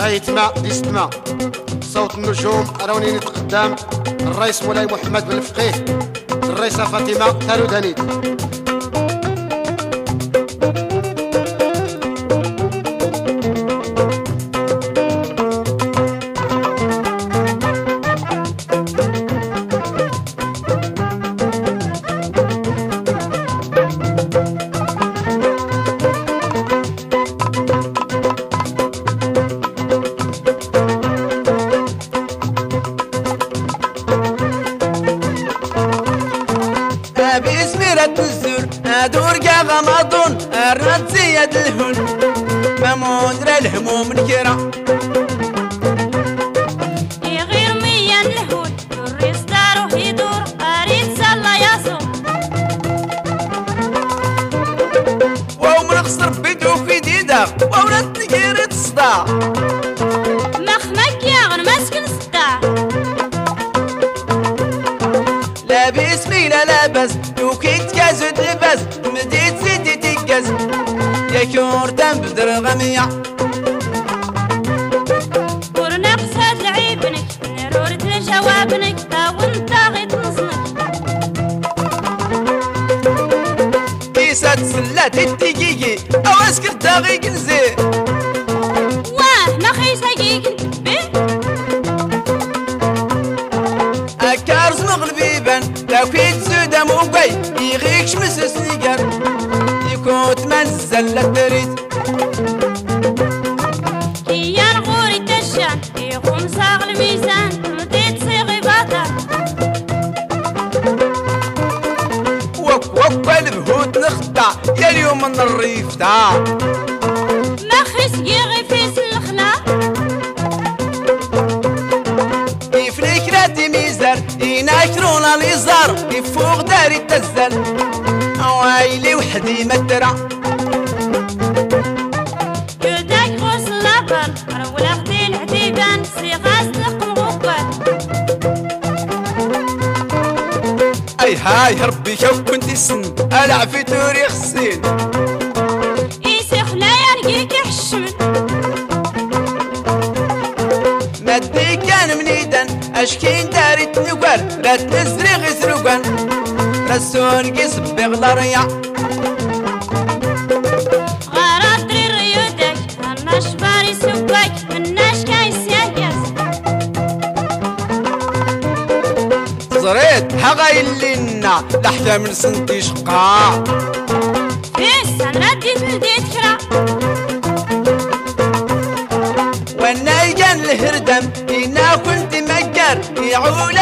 ايتما ديستما صوت النجوم روني نتقدم الرئيس مولاي محمد بن الفقيه، الرئيسة فاطمة ثالوث هنيد. بسميرة الزور ادور كا غمضون الرد زياد الهون ما مدرى الهموم الكرا يغير ميا الهون الريس دارو يدور اريد سلا ياسو واو من خسر بيدو في ديدا واو نتنكير تصدع مخمك يا غن مسكن صداع لا بسمي لا لاباس وكيت كازو تلباس مديت زيدي تكاز يا كورتان بدر غمية ورنا قصاد لعيبنك نرورت لجوابنك تاون تاغي تنصنك كيسات سلات التكيكي او اسكر تاغي كنزي واه ما خيسا كيكن بي اكارز مغلبيبان لا كيت سودا موقعي يغيك شمس سنيقر يكوت منزل الدريد كي الغوري تشان يقوم صاغ الميزان مديت صيغي باطل وك البهوت نخدع يا اليوم من الريف تاع ما خيس يغي فيس الخلا يفنيك راتي ميزار يناكرون اليزار يفوق داري تزل عوايلي وحدي مترع يداك غوص لابل رولا غدي العديبان صيغاز لقم غوبال اي هاي ربي كيف كنت سن الع في توري خسين يسيخ لا يرقيك يحشمن مدي كان منيدان اشكين داري تنقر لا تنزري غسروقان رسون قصبي غلاريا غارات دري ريودك الناش باري سوقك مناش كايس ياكس زريت حغاي لنا لحتى من سنتي شقا فيس انا رديت لديت كرا وانا يجان الهردم إنا كنت مجر يعول